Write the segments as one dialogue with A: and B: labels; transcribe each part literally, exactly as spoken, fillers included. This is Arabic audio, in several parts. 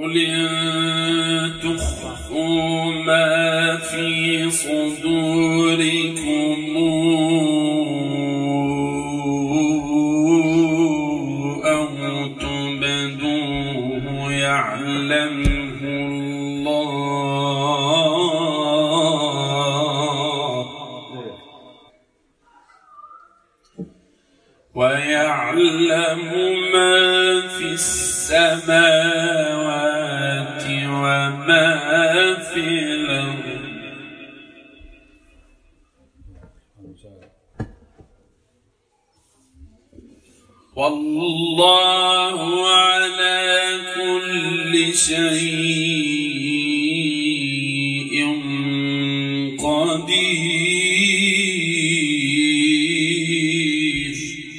A: قل إن تخفوا ما في صدوركم أو تبدوه يعلمه الله ويعلم ما في السماوات وما في الأرض والله على كل شيء قدير.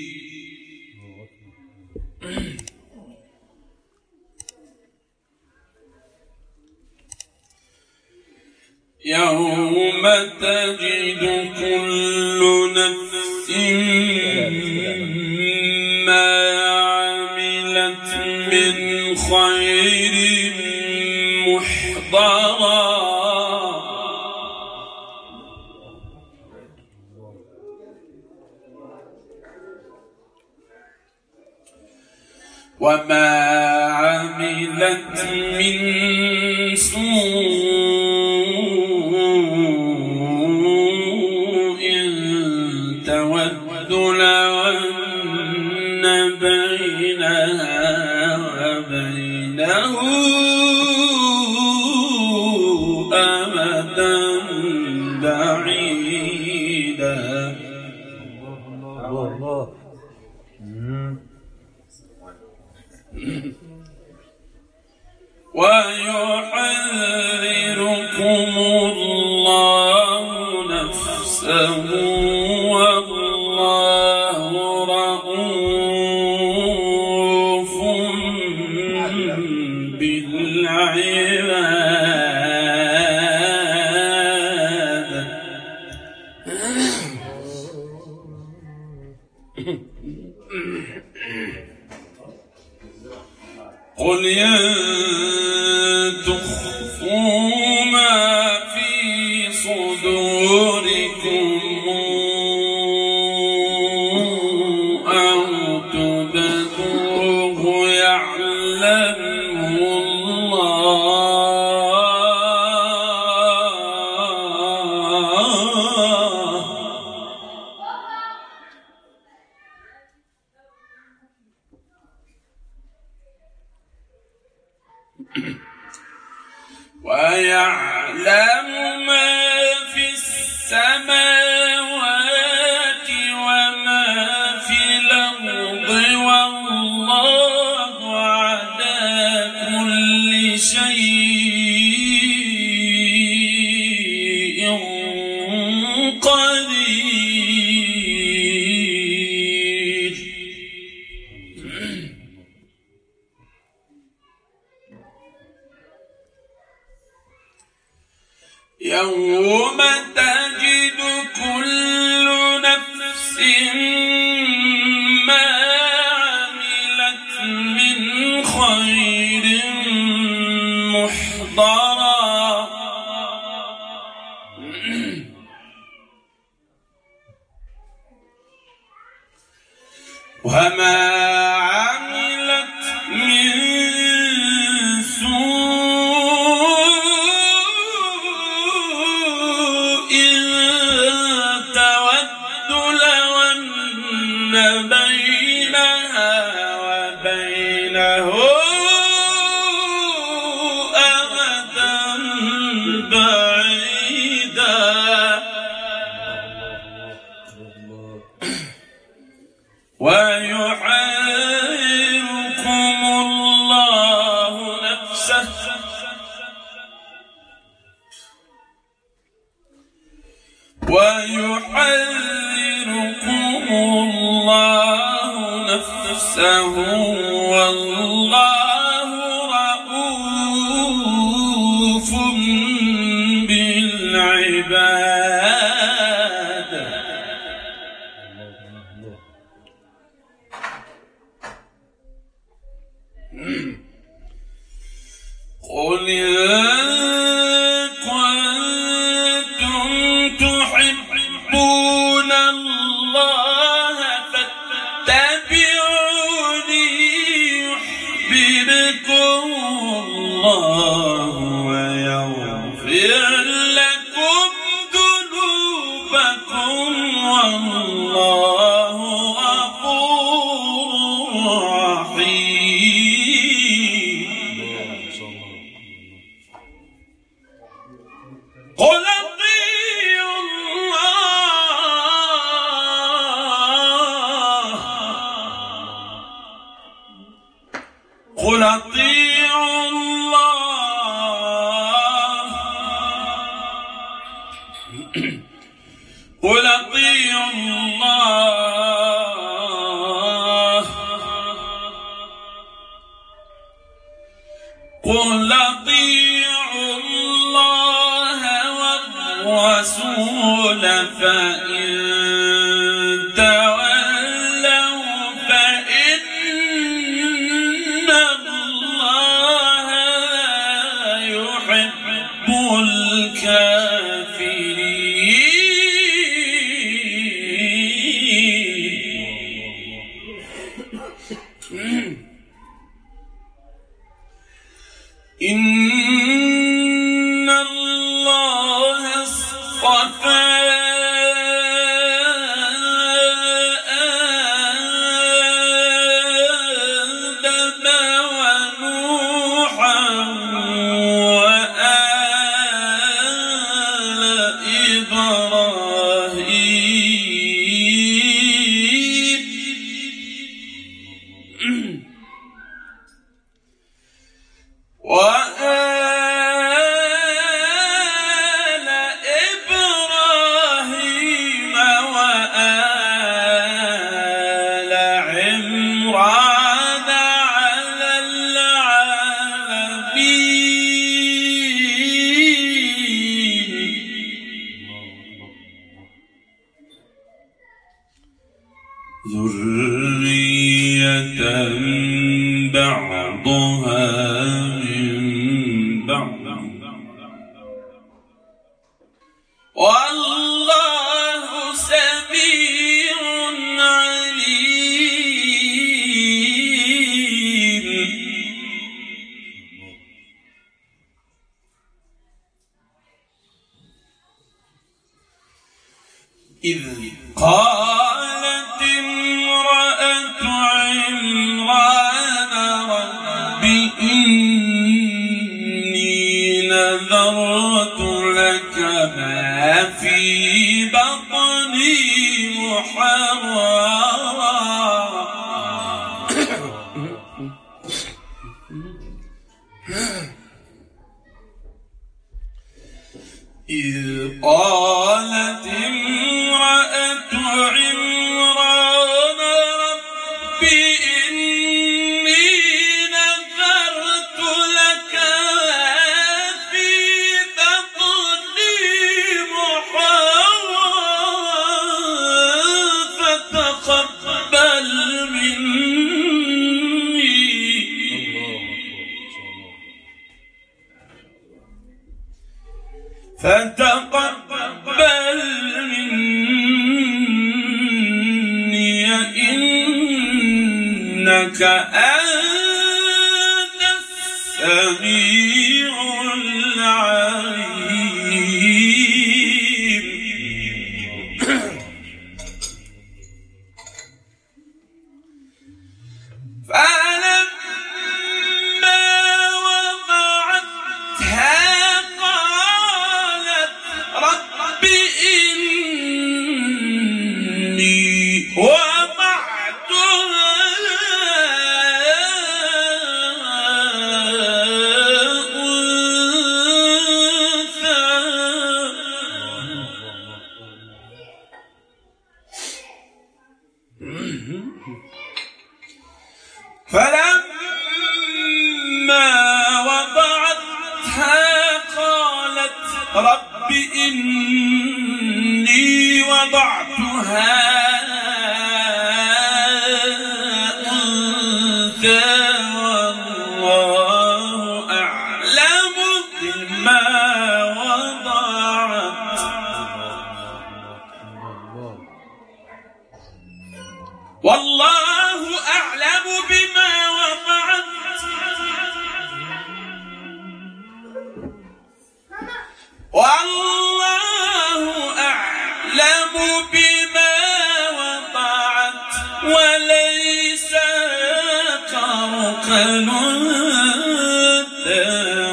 A: يوم تجد كل نفس ما عملت من خير محضرا وما عملت من سوء تود لو أن بينها وبينه أمدا بعيدا. الله ويحذركم الله نفسه والله رؤوف بالعباد. قل إن تخفوا ما في صدوركم أو تبدوه يعلمه الله ويعلم ما في السماوات وما في الأرض والله على كل شيء قدير. يوم تجد كل نفس ما عملت من خير محضرا وما عملت من بينها وبينه أمدا بعيدا. ويحذركم الله نفسه ويحذركم الله نفسه والله رؤوف بالعباد. قل إن كنتم تحبون الله فاتبعوني يحببكم الله ويغفر لكم ذنوبكم والله غفور رحيم. قل أطيعوا الله قل أطيعوا الله قل أطيعوا الله قل أطيعوا الله والرسول فإن تولوا فإن الله لا يحب الكافرين. إن الله اصطفى آدم ونوحا وآل إبراهيم وآل إبراهيم وآل عمران على العالمين. ذرية بعضها من بعض والله سميع عليم. إذ قالت امرأة عمران رب إني نذرت لك ما في بطني محررا إذ قالت امرأة عمران رب إني نذرت لك في بطني محررا فتقبل مني فتقبل مني إنك أنت السميع العليم. فلما وضعتها رب إني وضعتها أنثى فلما وضعتها قالت رب إني وضعتها أنثى والله أعلم ما وضعت والله أعلم بما وضعت والله أعلم بما وضعت وليس كالأنثى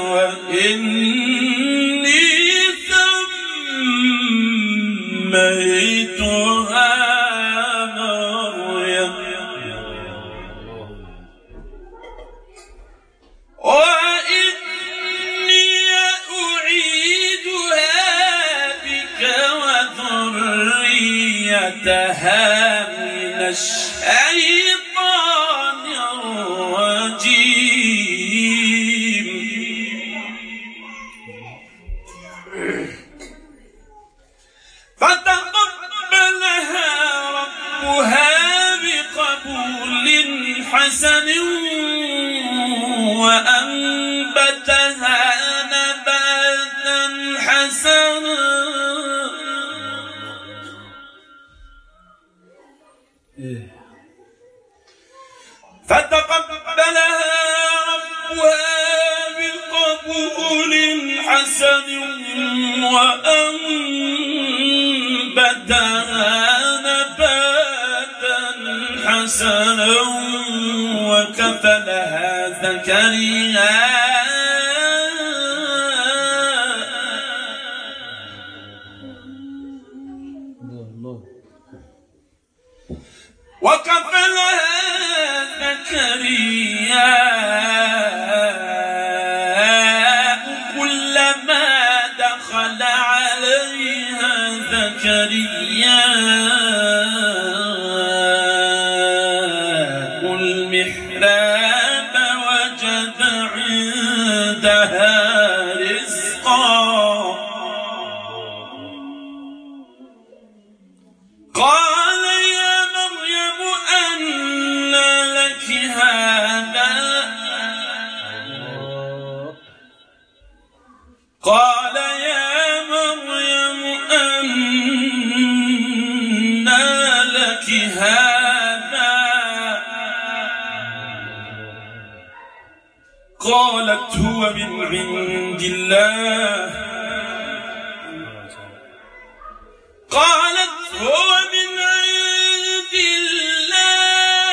A: وإني سميتها مريم وإني أعيدها بك وذريتها من الشيطان الرجيم فتقبلها ربها بقبول حسن وأنبتها نباتا حسنا فتقبلها ربها بقبول حسن وأنبتها نباتا حسنا وكفلها زكريا وكفلها زكريا كلما دخل عليها زكريا المحراب وجد عندها رزقا قال يا مريم أنى لك هذا قال يا مريم أنى لك هذا قالت هو من عند الله قالت هو من عند الله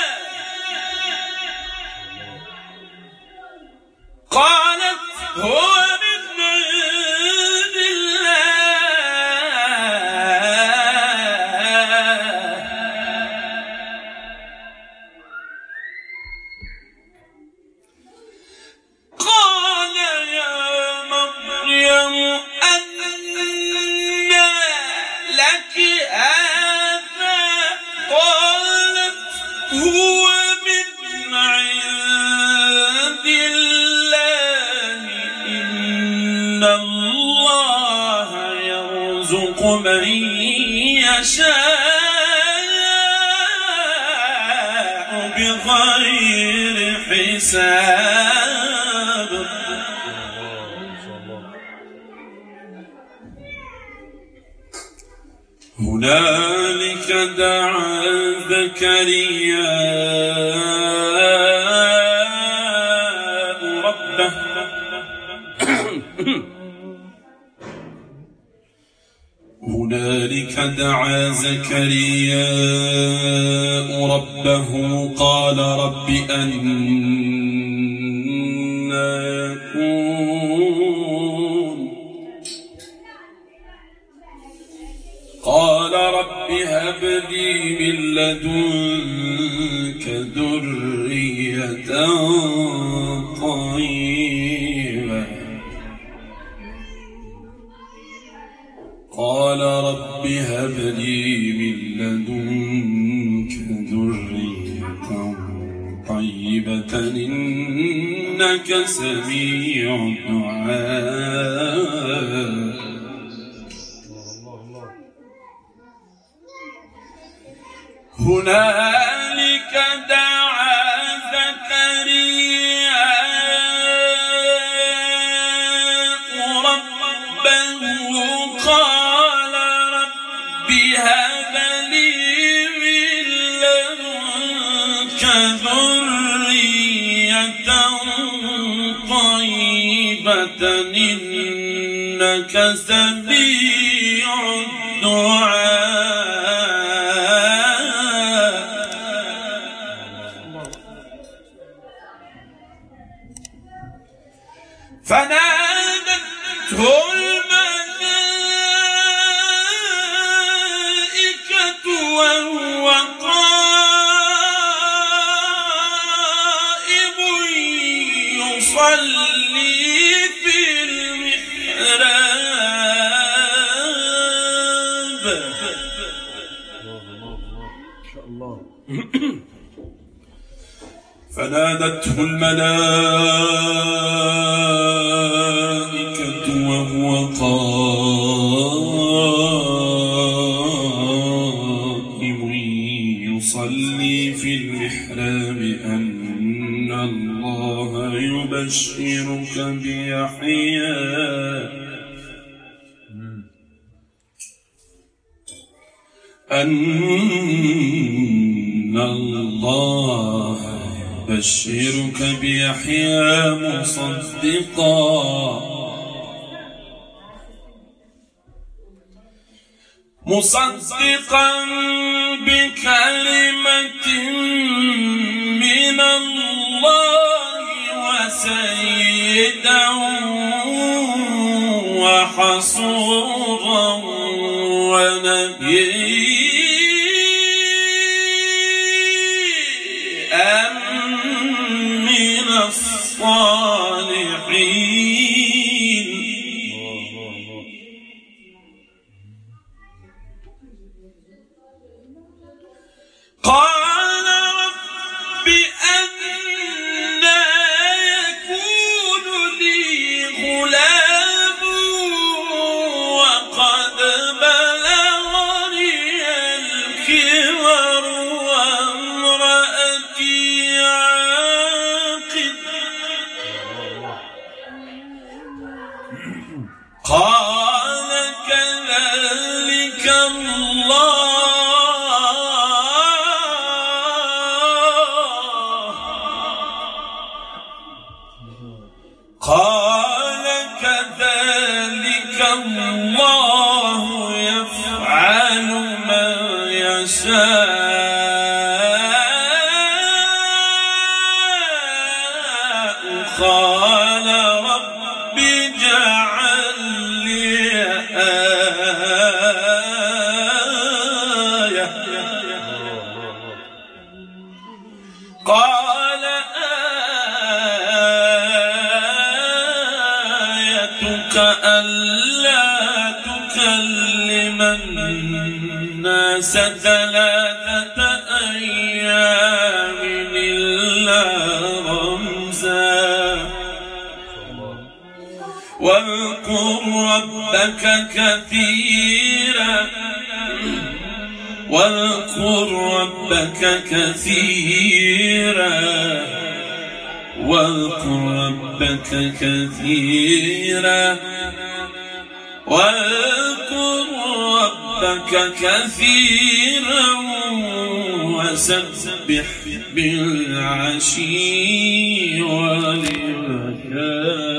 A: قالت هو من عند الله قال يا مريم أنى لك هذا قالت هو من عند الله إن الله يرزق من يشاء بغير حساب هنالك دعا زكريا ربه هنالك دعا زكريا ربه قال رب أنى يكون قال رب هب لي من لدنك ذرية طيبة قال رب هب لي من لدنك ذرية طيبة إنك سميع الدعاء هنالك دعا زكريا طيبة إنك سميع الدعاء فنادته الملائكة وهو قائم يصلي في المحراب فنادته الملائكة وهو قائم يصلي في المحراب أن الله يبشرك بيحيى أن الله يبشرك بيحيى مصدقا مصدقا بكلمة من الله وسيدا وحصورا ونبيا من الصالحين قال رب أنى يكون لي غلام وقد بلغني الكبر وامرأتي عاقر قال كذلك الله قال كذلك الله يفعل ما يشاء قال رب اجعل لي آية قال ألا تكلم الناس ثلاثة أيام إلا رمزا واذكر ربك كثيرا واذكر ربك كثيرا واذكر ربك كثيرا واذكر ربك كثيرا وسبح بالعشي والإبكار